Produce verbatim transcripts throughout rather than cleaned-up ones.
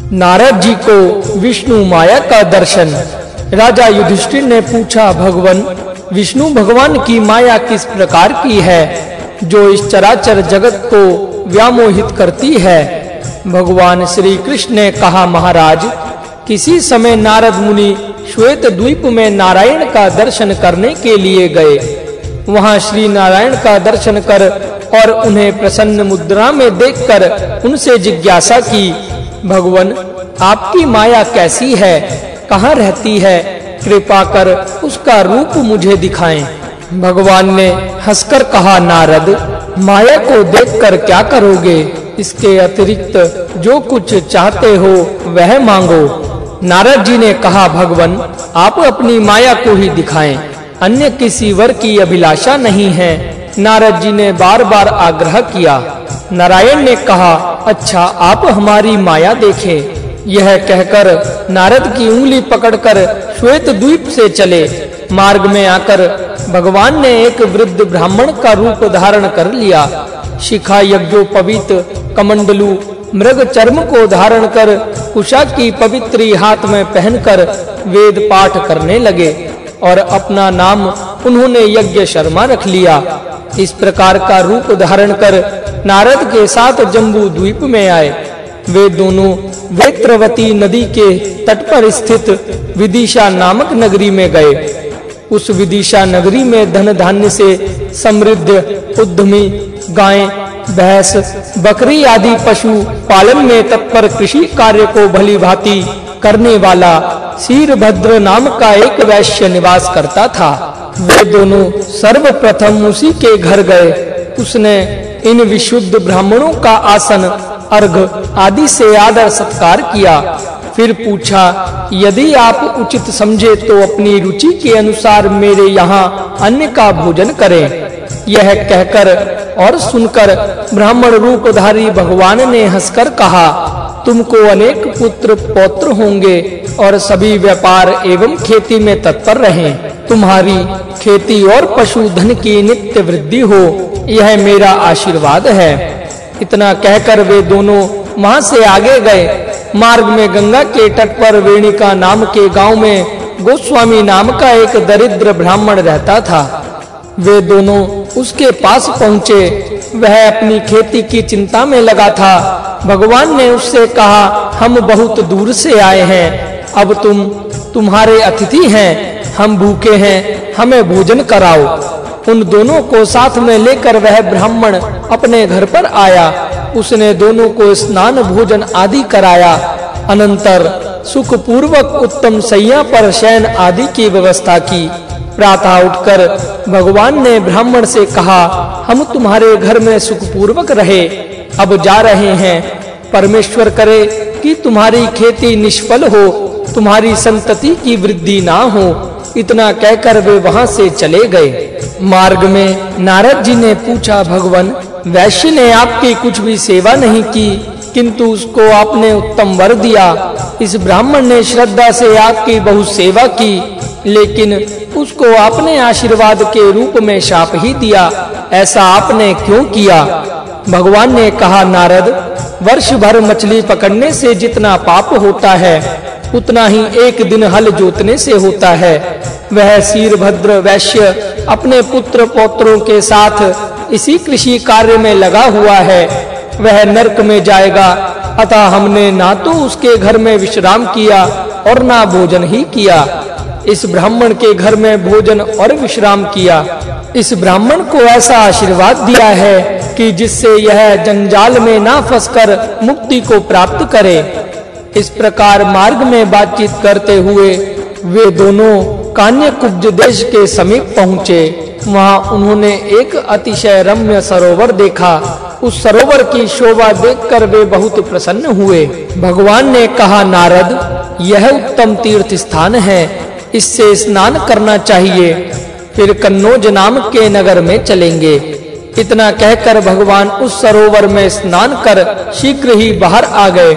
नारद जी को विष्णु माया का दर्शन। राजा युधिष्ठिर ने पूछा, भगवान विष्णु भगवान की माया किस प्रकार की है जो इस चराचर जगत को व्यामोहित करती है? भगवान श्री कृष्ण ने कहा, महाराज किसी समय नारद मुनि श्वेत द्वीप में नारायण का दर्शन करने के लिए गए। वहां श्री नारायण का दर्शन कर और उन्हें प्रसन्न मुद्रा में देखकर उनसे जिज्ञासा की, भगवान आपकी माया कैसी है, कहाँ रहती है, कृपा कर उसका रूप मुझे दिखाएं। भगवान ने हंसकर कहा, नारद माया को देखकर क्या करोगे, इसके अतिरिक्त जो कुछ चाहते हो वह मांगो। नारद जी ने कहा, भगवान आप अपनी माया को ही दिखाएं, अन्य किसी वर की अभिलाषा नहीं है। नारद जी ने बार बार आग्रह किया। नारायण ने कहा, अच्छा आप हमारी माया देखें। यह कहकर नारद की उंगली पकड़कर श्वेत द्वीप से चले। मार्ग में आकर भगवान ने एक वृद्ध ब्राह्मण का रूप धारण कर लिया। शिखा यज्ञोपवीत कमंडलू मृग चर्म को धारण कर कुशा की पवित्री हाथ में पहनकर वेद पाठ करने लगे और अपना नाम उन्होंने यज्ञ शर्मा रख लिया। इस प्रकार का रूप धारण कर नारद के साथ जम्बू द्वीप में आए। वे दोनों वेत्रवती नदी के तट पर स्थित विदिशा नामक नगरी में गए। उस विदिशा नगरी में धन धान्य से समृद्ध उद्यमी गायें, भैंस, बकरी आदि पशु पालन में तत्पर कृषि कार्य को भली भांति करने वाला शीरभद्र नाम का एक वैश्य निवास करता था। वे दोनों सर्वप्रथम उसी के घर गए। उसने इन विशुद्ध ब्राह्मणों का आसन, अर्घ आदि से आदर सत्कार किया। फिर पूछा, यदि आप उचित समझे तो अपनी रुचि के अनुसार मेरे यहाँ अन्न का भोजन करें। यह कहकर और सुनकर ब्राह्मण रूपधारी भगवान ने हंसकर कहा, तुमको अनेक पुत्र पौत्र होंगे और सभी व्यापार एवं खेती में तत्पर रहें। तुम्हारी खेती और पशुधन की नित्य वृद्धि हो, यह मेरा आशीर्वाद है। इतना कहकर वे दोनों वहां से आगे गए। मार्ग में गंगा के तट पर वेणिका नाम के गांव में गोस्वामी नाम का एक दरिद्र ब्राह्मण रहता था। वे दोनों उसके पास पहुंचे। वह अपनी खेती की चिंता में लगा था। भगवान ने उससे कहा, हम बहुत दूर से आए हैं, अब तुम तुम्हारे अतिथि हैं, हम भूखे हैं, हमें भोजन कराओ। उन दोनों को साथ में लेकर वह ब्राह्मण अपने घर पर आया। उसने दोनों को स्नान भोजन आदि कराया। अनंतर सुख पूर्वक उत्तम सैया पर शयन आदि की व्यवस्था की। प्रातः उठकर भगवान ने ब्राह्मण से कहा, हम तुम्हारे घर में सुख पूर्वक रहे, अब जा रहे हैं। परमेश्वर करे कि तुम्हारी खेती निष्फल हो, तुम्हारी संतति की वृद्धि ना हो। इतना कहकर वे वहां से चले गए। मार्ग में नारद जी ने पूछा, भगवान वैश्य ने आपकी कुछ भी सेवा नहीं की, किंतु उसको आपने उत्तम वर दिया। इस ब्राह्मण ने श्रद्धा से आपकी बहुत सेवा की, लेकिन उसको आपने आशीर्वाद के रूप में शाप ही दिया। ऐसा आपने क्यों किया? भगवान ने कहा, नारद वर्ष भर मछली पकड़ने से जितना पाप होता है, उतना ही एक दिन हल जोतने से होता है। वह शीरभद्र वैश्य अपने पुत्र पौत्रों के साथ इसी कृषि कार्य में लगा हुआ है। वह नरक में जाएगा। अतः हमने ना तो उसके घर में विश्राम किया और ना भोजन ही किया। इस ब्राह्मण के घर में भोजन और विश्राम किया। इस ब्राह्मण को ऐसा आशीर्वाद दिया है कि जिससे यह जंजाल में ना फंसकर मुक्ति को प्राप्त करे। इस प्रकार मार्ग में बातचीत करते हुए वे दोनों कान्यकुब्ज देश के समीप पहुँचे। वहाँ उन्होंने एक अतिशय रम्य सरोवर देखा। उस सरोवर की शोभा देखकर वे बहुत प्रसन्न हुए। भगवान ने कहा, नारद यह उत्तम तीर्थ स्थान है, इससे स्नान करना चाहिए। फिर कन्नौज नाम के नगर में चलेंगे। इतना कहकर भगवान उस सरोवर में स्नान कर शीघ्र ही बाहर आ गए।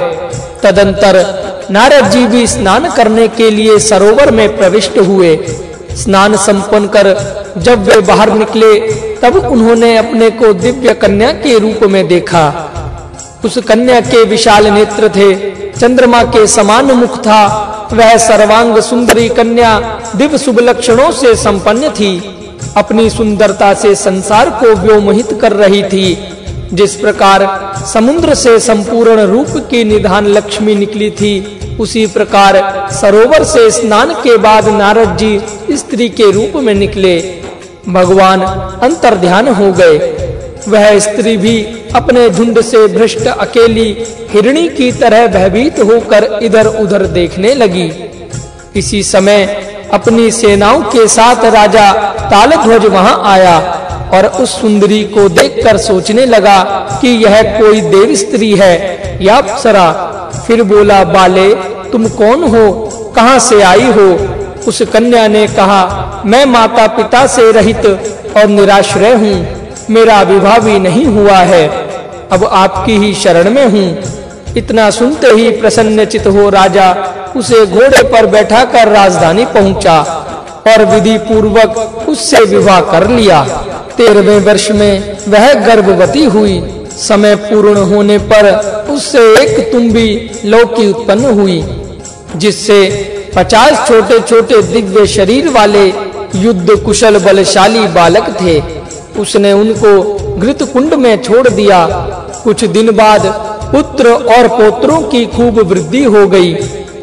तदंतर नारद जी भी स्नान करने के लिए सरोवर में प्रविष्ट हुए। स्नान संपन्न कर जब वे बाहर निकले, तब उन्होंने अपने को दिव्य कन्या के रूप में देखा। उस कन्या के विशाल नेत्र थे, चंद्रमा के समान मुख था। वह सर्वांग सुंदरी कन्या दिव्य शुभ लक्षणों से संपन्न थी। अपनी सुंदरता से संसार को व्योमोहित कर रही थी। जिस प्रकार समुद्र से संपूर्ण रूप की निधान लक्ष्मी निकली थी, उसी प्रकार सरोवर से स्नान के बाद नारद जी स्त्री के रूप में निकले। भगवान अंतर्ध्यान हो गए। वह स्त्री भी अपने झुंड से भ्रष्ट अकेली हिरणी की तरह भयभीत होकर इधर-उधर देखने लगी। इसी समय अपनी सेनाओं के साथ राजा तालध्वज वहां आया और उस सुंदरी को देखकर सोचने लगा कि यह कोई देव स्त्री है या अप्सरा। फिर बोला, बाले तुम कौन हो, कहां से आई हो? उस कन्या ने कहा, मैं माता पिता से रहित और निराश्रय हूँ, मेरा विवाह भी नहीं हुआ है, अब आपकी ही शरण में हूँ। इतना सुनते ही प्रसन्नचित हो राजा उसे घोड़े पर बैठाकर राजधानी पहुंचा और विधि पूर्वक उससे विवाह कर लिया। तेरहवें वर्ष में वह गर्भवती हुई। समय पूर्ण होने पर उससे एक तुम्बी लौकी उत्पन्न हुई, जिससे पचास छोटे-छोटे दिव्य शरीर वाले युद्ध कुशल बलशाली बालक थे। उसने उनको घृत कुंड में छोड़ दिया। कुछ दिन बाद पुत्र और पौत्रों की खूब वृद्धि हो गई।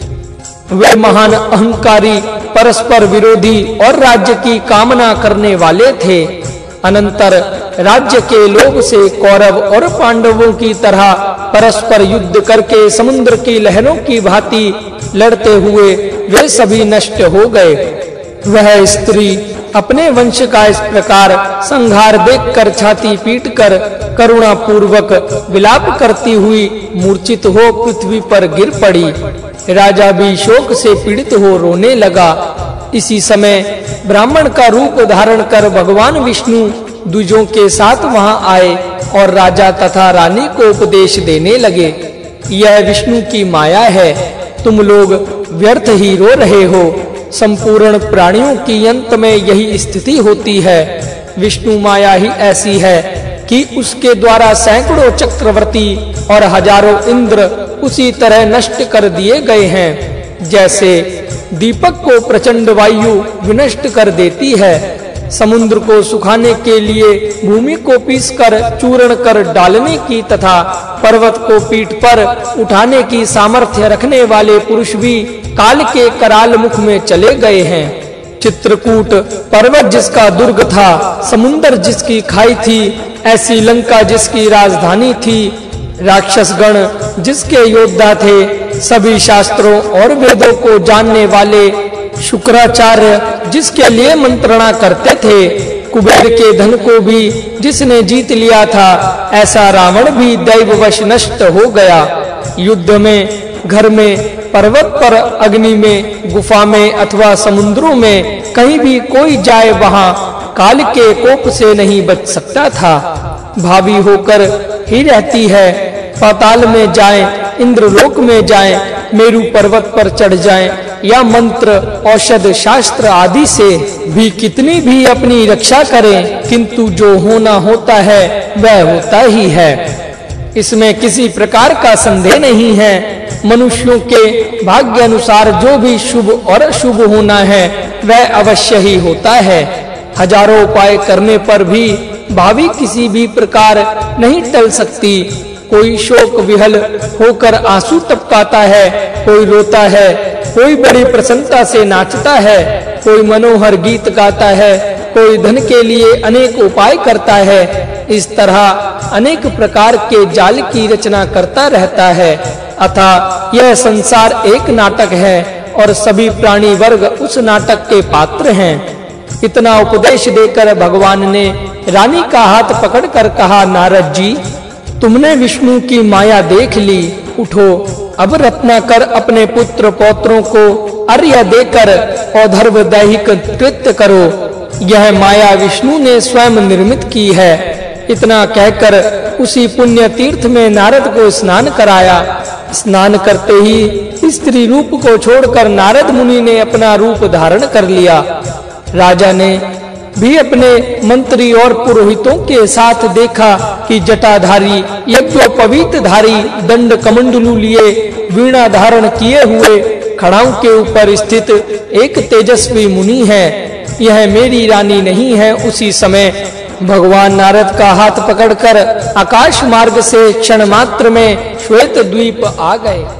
वे महान अहंकारी, परस्पर विरोधी और राज्य की कामना करने वाले थे। अनंतर राज्य के लोभ से कौरव और पांडवों की तरह परस्पर युद्ध करके समुद्र की लहरों की भांति लड़ते हुए वे सभी नष्ट हो गए। वह स्त्री अपने वंश का इस प्रकार संहार देखकर छाती पीटकर करुणा पूर्वक विलाप करती हुई मूर्छित हो पृथ्वी पर गिर पड़ी। राजा भी शोक से पीड़ित हो रोने लगा। इसी समय ब्राह्मण का रूप धारण कर भगवान विष्णु द्विजों के साथ वहां आए और राजा तथा रानी को उपदेश देने लगे। यह विष्णु की माया है, तुम लोग व्यर्थ ही रो रहे हो। संपूर्ण प्राणियों की अंत में यही स्थिति होती है। विष्णु माया ही ऐसी है कि उसके द्वारा सैकड़ों चक्रवर्ती और हजारों इंद्र उसी तरह नष्ट कर दिए गए हैं, जैसे दीपक को प्रचंड वायु विनष्ट कर देती है। समुद्र को सुखाने के लिए भूमि को पीसकर चूर्ण कर डालने की तथा पर्वत को पीठ पर उठाने की सामर्थ्य रखने वाले पुरुष भी काल के कराल मुख में चले गए हैं। चित्रकूट पर्वत जिसका दुर्ग था, समुद्र जिसकी खाई थी, ऐसी लंका जिसकी राजधानी थी, राक्षस गण जिसके योद्धा थे, सभी शास्त्रों और वेदों को जानने वाले शुक्राचार्य जिसके लिए मंत्रणा करते थे, कुबेर के धन को भी जिसने जीत लिया था, ऐसा रावण भी दैववश नष्ट हो गया। युद्ध में, घर में, पर्वत पर, अग्नि में, गुफा में अथवा समुद्रों में कहीं भी कोई जाए वहां काल के कोप से नहीं बच सकता था। भावी होकर ही रहती है। पाताल में जाएं, इंद्रलोक में जाएं, मेरु पर्वत पर चढ़ जाएं या मंत्र, औषध, शास्त्र आदि से भी कितनी भी अपनी रक्षा करें, किंतु जो होना होता है वह होता ही है। इसमें किसी प्रकार का संदेह नहीं है। मनुष्यों के भाग्य अनुसार जो भी शुभ और अशुभ होना है वह अवश्य ही होता है। हजारों उपाय करने पर भी भावी किसी भी प्रकार नहीं टल सकती। कोई शोक विहल होकर आंसू टपकाता है, कोई रोता है, कोई बड़ी प्रसन्नता से नाचता है, कोई मनोहर गीत गाता है, कोई धन के लिए अनेक उपाय करता है। इस तरह अनेक प्रकार के जाल की रचना करता रहता है। अतः यह संसार एक नाटक है और सभी प्राणी वर्ग उस नाटक के पात्र हैं। इतना उपदेश देकर भगवान ने रानी का हाथ पकड़कर कहा, नारद जी, तुमने विष्णु की माया देख ली। उठो, अब रत्नाकर अपने पुत्र पौत्रों को अर्घ्य देकर औधर्व दैहिक कृत्य करो। यह माया विष्णु ने स्वयं निर्मित की है। इतना कहकर उसी पुण्य तीर्थ में नारद को स्नान कराया। स्नान करते ही स्त्री रूप को छोड़कर नारद मुनि ने अपना रूप धारण कर लिया। राजा ने भी अपने मंत्री और पुरोहितों के साथ देखा कि जटाधारी यज्ञोपवीतधारी दंड कमंडलू लिए वीणा धारण किए हुए खड़ाओं के ऊपर स्थित एक तेजस्वी मुनि है। यह मेरी रानी नहीं है। उसी समय भगवान नारद का हाथ पकड़कर आकाश मार्ग से क्षण मात्र में श्वेत द्वीप आ गए।